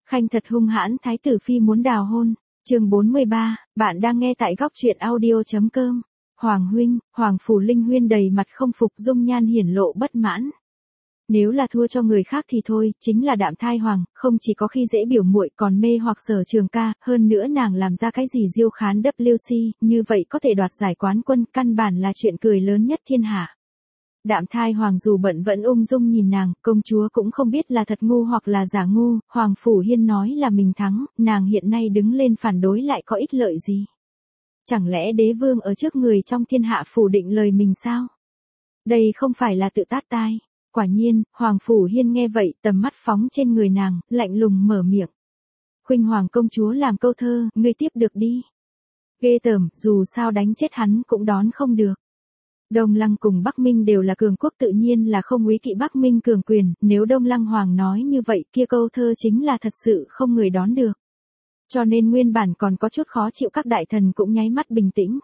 Khanh thật hung hãn, thái tử phi muốn đào hôn. Chương 43, bạn đang nghe tại góc truyện audio.com. Hoàng huynh, Hoàng phủ Linh Huyên đầy mặt không phục, dung nhan hiển lộ bất mãn. Nếu là thua cho người khác thì thôi, chính là Đạm Thai Hoàng, không chỉ có khi dễ biểu muội còn mê hoặc Sở Trường ca, hơn nữa nàng làm ra cái gì diêu khán WC, như vậy có thể đoạt giải quán quân, căn bản là chuyện cười lớn nhất thiên hạ. Đạm Thai Hoàng dù bận vẫn ung dung nhìn nàng, công chúa cũng không biết là thật ngu hoặc là giả ngu, Hoàng Phủ Hiên nói là mình thắng, nàng hiện nay đứng lên phản đối lại có ích lợi gì? Chẳng lẽ đế vương ở trước người trong thiên hạ phủ định lời mình sao? Đây không phải là tự tát tai. Quả nhiên, Hoàng Phủ Hiên nghe vậy, tầm mắt phóng trên người nàng, lạnh lùng mở miệng. Khuynh Hoàng công chúa làm câu thơ, ngươi tiếp được đi. Ghê tởm, dù sao đánh chết hắn cũng đón không được. Đông Lăng cùng Bắc Minh đều là cường quốc, tự nhiên là không úy kỵ Bắc Minh cường quyền, nếu Đông Lăng Hoàng nói như vậy kia câu thơ chính là thật sự không người đón được. Cho nên nguyên bản còn có chút khó chịu các đại thần cũng nháy mắt bình tĩnh.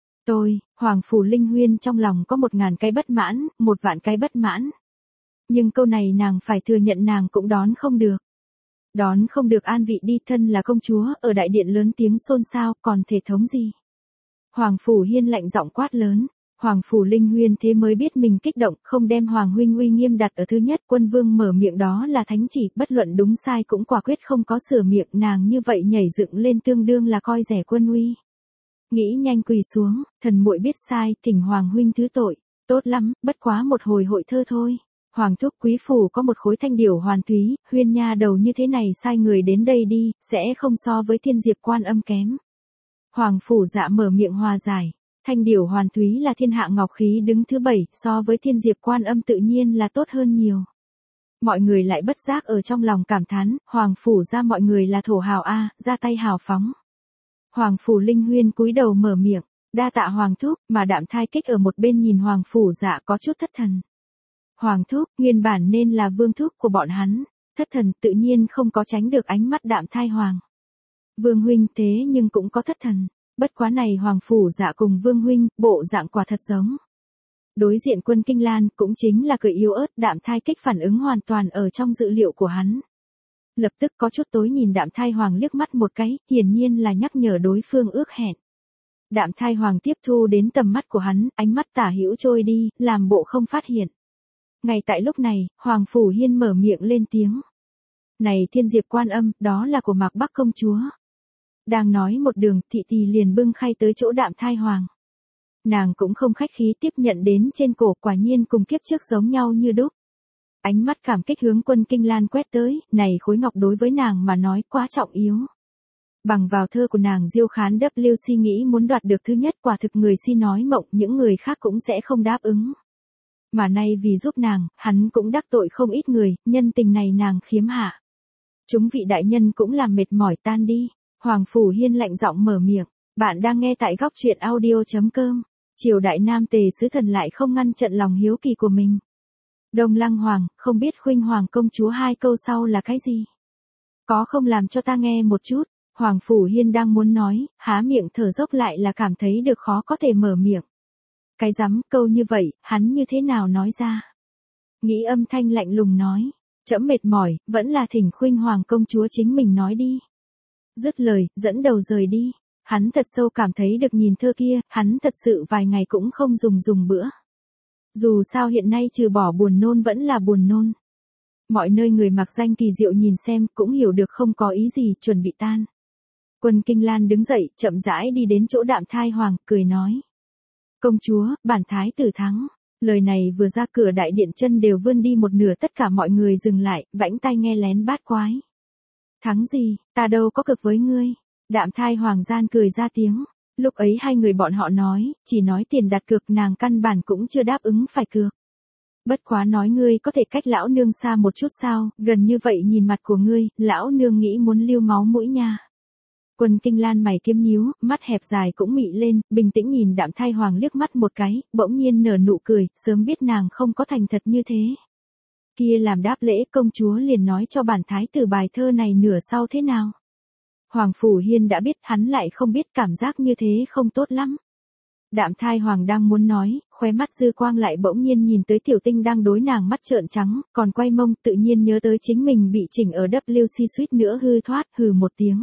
Hoàng Phủ Linh Huyên trong lòng có 1000 cái bất mãn, 1.000 cái bất mãn. Nhưng câu này nàng phải thừa nhận nàng cũng đón không được. Đón không được an vị đi, thân là công chúa, ở đại điện lớn tiếng xôn xao, còn thể thống gì? Hoàng Phủ Hiên lạnh giọng quát lớn. Hoàng Phủ Linh Huyên thế mới biết mình kích động, không đem Hoàng huynh uy nghiêm đặt ở thứ nhất, quân vương mở miệng đó là thánh chỉ, bất luận đúng sai cũng quả quyết không có sửa miệng, nàng như vậy nhảy dựng lên tương đương là coi rẻ quân uy. Nghĩ nhanh quỳ xuống, thần muội biết sai, thỉnh Hoàng huynh thứ tội. Tốt lắm, bất quá một hồi hội thơ thôi. Hoàng thúc quý phủ có một khối thanh điểu hoàn thúy, Huyên nha đầu như thế này sai người đến đây đi, sẽ không so với Thiên Diệp Quan Âm kém. Hoàng Phủ Dạ mở miệng hòa giải. Thanh điểu hoàn thúy là thiên hạ ngọc khí đứng thứ 7, so với Thiên Diệp Quan Âm tự nhiên là tốt hơn nhiều. Mọi người lại bất giác ở trong lòng cảm thán, Hoàng Phủ Dạ mọi người là thổ hào a, ra tay hào phóng. Hoàng Phủ Linh Huyên cúi đầu mở miệng, đa tạ Hoàng thúc, mà Đạm Thai Kích ở một bên nhìn Hoàng Phủ Dạ có chút thất thần. Hoàng thúc, nguyên bản nên là vương thúc của bọn hắn, thất thần tự nhiên không có tránh được ánh mắt Đạm Thai Hoàng. Vương huynh thế nhưng cũng có thất thần. Bất quá này Hoàng Phủ Dạ cùng Vương huynh, bộ dạng quả thật giống. Đối diện Quân Kinh Lan cũng chính là cười yếu ớt, Đạm Thai Kích phản ứng hoàn toàn ở trong dự liệu của hắn. Lập tức có chút tối nhìn Đạm Thai Hoàng liếc mắt một cái, hiển nhiên là nhắc nhở đối phương ước hẹn. Đạm Thai Hoàng tiếp thu đến tầm mắt của hắn, ánh mắt tả hữu trôi đi, làm bộ không phát hiện. Ngay tại lúc này, Hoàng Phủ Hiên mở miệng lên tiếng. Này Thiên Diệp Quan Âm, đó là của Mạc Bắc công chúa. Đang nói một đường, thị tỳ liền bưng khay tới chỗ Đạm Thai Hoàng. Nàng cũng không khách khí tiếp nhận đến trên cổ, quả nhiên cùng kiếp trước giống nhau như đúc. Ánh mắt cảm kích hướng Quân Kinh Lan quét tới, này khối ngọc đối với nàng mà nói quá trọng yếu. Bằng vào thơ của nàng diêu khán WC nghĩ muốn đoạt được thứ nhất, quả thực người si nói mộng, những người khác cũng sẽ không đáp ứng. Mà nay vì giúp nàng, hắn cũng đắc tội không ít người, nhân tình này nàng khiếm hạ. Chúng vị đại nhân cũng làm mệt mỏi tan đi. Hoàng Phủ Hiên lạnh giọng mở miệng, bạn đang nghe tại góc truyện audio.com. Triều đại nam tề sứ thần lại không ngăn chặn lòng hiếu kỳ của mình. Đông Lăng Hoàng, không biết Khuynh Hoàng công chúa hai câu sau là cái gì? Có không làm cho ta nghe một chút? Hoàng Phủ Hiên đang muốn nói, há miệng thở dốc lại là cảm thấy được khó có thể mở miệng. Cái rắm, câu như vậy, hắn như thế nào nói ra? Nghĩ âm thanh lạnh lùng nói, trẫm mệt mỏi, vẫn là thỉnh Khuynh Hoàng công chúa chính mình nói đi. Dứt lời, dẫn đầu rời đi. Hắn thật sâu cảm thấy được nhìn thơ kia, hắn thật sự vài ngày cũng không dùng bữa. Dù sao hiện nay trừ bỏ buồn nôn vẫn là buồn nôn. Mọi nơi người mặc danh kỳ diệu nhìn xem cũng hiểu được không có ý gì, chuẩn bị tan. Quân Kinh Lan đứng dậy, chậm rãi đi đến chỗ Đạm Thai Hoàng, cười nói. Công chúa, bản thái tử thắng. Lời này vừa ra cửa đại điện chân đều vươn đi một nửa, tất cả mọi người dừng lại, vãnh tai nghe lén bát quái. Thắng gì, ta đâu có cực với ngươi. Đạm Thai Hoàng gian cười ra tiếng. Lúc ấy hai người bọn họ nói, chỉ nói tiền đặt cược, nàng căn bản cũng chưa đáp ứng phải cược. Bất quá nói ngươi có thể cách lão nương xa một chút sao, gần như vậy nhìn mặt của ngươi, lão nương nghĩ muốn lưu máu mũi nha. Quân Kinh Lan mày kiếm nhíu, mắt hẹp dài cũng mị lên, bình tĩnh nhìn Đạm Thai Hoàng liếc mắt một cái, bỗng nhiên nở nụ cười, sớm biết nàng không có thành thật như thế. Kia làm đáp lễ, công chúa liền nói cho bản thái tử bài thơ này nửa sau thế nào. Hoàng Phủ Hiên đã biết, hắn lại không biết, cảm giác như thế không tốt lắm. Đạm Thai Hoàng đang muốn nói, khóe mắt dư quang lại bỗng nhiên nhìn tới Tiểu Tinh đang đối nàng mắt trợn trắng, còn quay mông, tự nhiên nhớ tới chính mình bị chỉnh ở WC suýt nữa hư thoát, hừ một tiếng.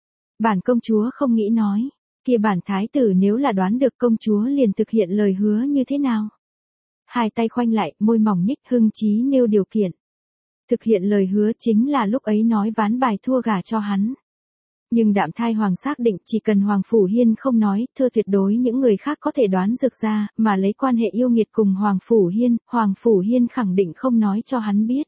Bản công chúa không nghĩ nói, kia bản thái tử nếu là đoán được công chúa liền thực hiện lời hứa như thế nào. Hai tay khoanh lại, môi mỏng nhích, hưng chí nêu điều kiện. Thực hiện lời hứa chính là lúc ấy nói ván bài thua gả cho hắn. Nhưng Đạm Thai Hoàng xác định chỉ cần Hoàng Phủ Hiên không nói, thơ tuyệt đối những người khác có thể đoán được ra, mà lấy quan hệ yêu nghiệt cùng Hoàng Phủ Hiên khẳng định không nói cho hắn biết.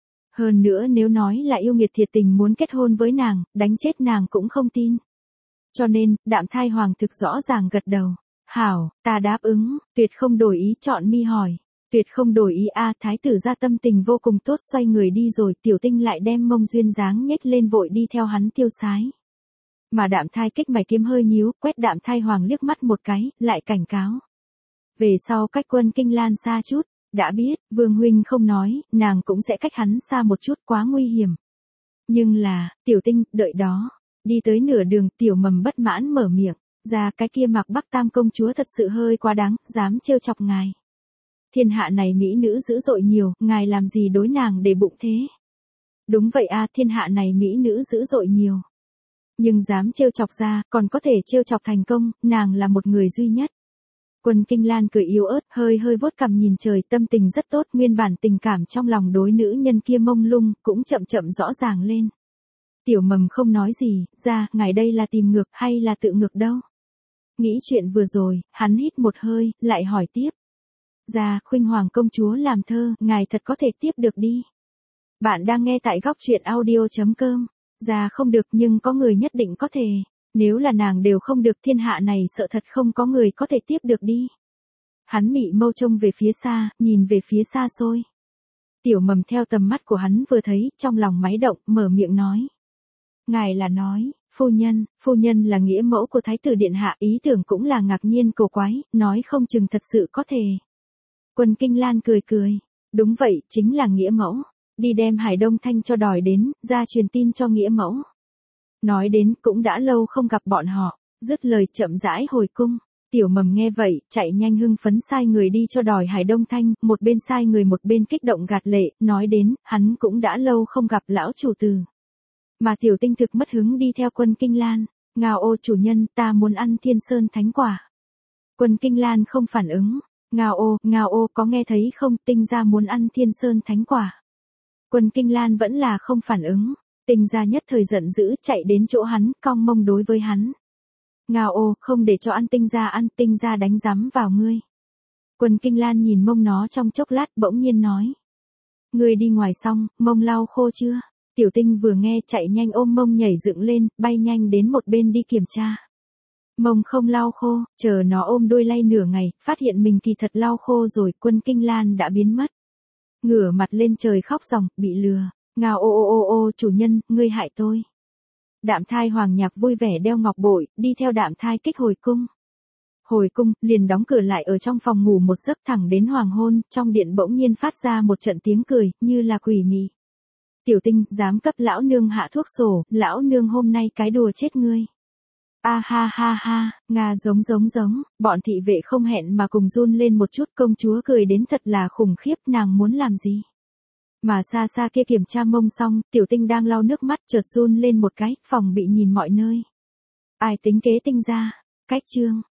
Hơn nữa nếu nói là yêu nghiệt thiệt tình muốn kết hôn với nàng, đánh chết nàng cũng không tin. Cho nên, Đạm Thai Hoàng thực rõ ràng gật đầu. Hảo, ta đáp ứng, tuyệt không đổi ý, chọn mi hỏi. Tuyệt không đổi ý a. Thái tử ra tâm tình vô cùng tốt, xoay người đi rồi, Tiểu Tinh lại đem mông duyên dáng nhếch lên vội đi theo hắn tiêu sái. Mà Đạm Thai kích mày kiếm hơi nhíu, quét Đạm Thai Hoàng liếc mắt một cái, lại cảnh cáo. Về sau cách Quân Kinh Lan xa chút, đã biết, Vương huynh không nói, nàng cũng sẽ cách hắn xa một chút, quá nguy hiểm. Nhưng là, Tiểu Tinh, đợi đó. Đi tới nửa đường, Tiểu Mầm bất mãn mở miệng, ra cái kia Mạc Bắc Tam công chúa thật sự hơi quá đáng, dám trêu chọc ngài. Thiên hạ này mỹ nữ dữ dội nhiều, ngài làm gì đối nàng để bụng thế? Đúng vậy a, thiên hạ này mỹ nữ dữ dội nhiều. Nhưng dám trêu chọc ra, còn có thể trêu chọc thành công, nàng là một người duy nhất. Quân Kinh Lan cười yếu ớt, hơi vuốt cằm nhìn trời, tâm tình rất tốt, nguyên bản tình cảm trong lòng đối nữ nhân kia mông lung, cũng chậm chậm rõ ràng lên. Tiểu Mầm không nói gì, ra, ngài đây là tìm ngược hay là tự ngược đâu? Nghĩ chuyện vừa rồi, hắn hít một hơi, lại hỏi tiếp. Ra, Khuynh Hoàng công chúa làm thơ, ngài thật có thể tiếp được đi. Bạn đang nghe tại góc truyện audio.com. Ra không được nhưng có người nhất định có thể. Nếu là nàng đều không được, thiên hạ này sợ thật không có người có thể tiếp được đi. Hắn mị mâu trông về phía xa, nhìn về phía xa xôi. Tiểu Mầm theo tầm mắt của hắn vừa thấy, trong lòng máy động, mở miệng nói. Ngài là nói, phu nhân là nghĩa mẫu của Thái tử Điện Hạ, ý tưởng cũng là ngạc nhiên cổ quái, nói không chừng thật sự có thể. Quân Kinh Lan cười. Đúng vậy, chính là nghĩa mẫu. Đi đem Hải Đông Thanh cho đòi đến, ra truyền tin cho nghĩa mẫu. Nói đến cũng đã lâu không gặp bọn họ, dứt lời chậm rãi hồi cung. Tiểu Mầm nghe vậy, chạy nhanh hưng phấn sai người đi cho đòi Hải Đông Thanh, một bên sai người một bên kích động gạt lệ, nói đến, hắn cũng đã lâu không gặp lão chủ tử. Mà Tiểu Tinh thực mất hứng đi theo Quân Kinh Lan, ngao ô chủ nhân, ta muốn ăn Thiên Sơn Thánh Quả. Quân Kinh Lan không phản ứng, ngao ô có nghe thấy không, Tinh gia muốn ăn Thiên Sơn Thánh Quả. Quân Kinh Lan vẫn là không phản ứng, Tinh gia nhất thời giận dữ chạy đến chỗ hắn, cong mông đối với hắn. Ngao ô, không để cho ăn, Tinh gia đánh rắm vào ngươi. Quân Kinh Lan nhìn mông nó trong chốc lát bỗng nhiên nói. Ngươi đi ngoài xong, mông lau khô chưa? Tiểu Tinh vừa nghe chạy nhanh ôm mông nhảy dựng lên, bay nhanh đến một bên đi kiểm tra. Mông không lau khô, chờ nó ôm đuôi lay nửa ngày, phát hiện mình kỳ thật lau khô rồi, Quân Kinh Lan đã biến mất. Ngửa mặt lên trời khóc ròng, bị lừa. Ngao ô chủ nhân, ngươi hại tôi. Đạm Thai Hoàng nhạc vui vẻ đeo ngọc bội, đi theo Đạm Thai kích hồi cung. Hồi cung, liền đóng cửa lại ở trong phòng ngủ một giấc thẳng đến hoàng hôn, trong điện bỗng nhiên phát ra một trận tiếng cười, như là quỷ mị. Tiểu Tinh, dám cấp lão nương hạ thuốc sổ, lão nương hôm nay cái đùa chết ngươi. A ha, Nga giống, bọn thị vệ không hẹn mà cùng run lên một chút, công chúa cười đến thật là khủng khiếp, nàng muốn làm gì. Mà xa kia kiểm tra mông xong, Tiểu Tinh đang lau nước mắt chợt run lên một cái, phòng bị nhìn mọi nơi. Ai tính kế Tinh ra, cách chương.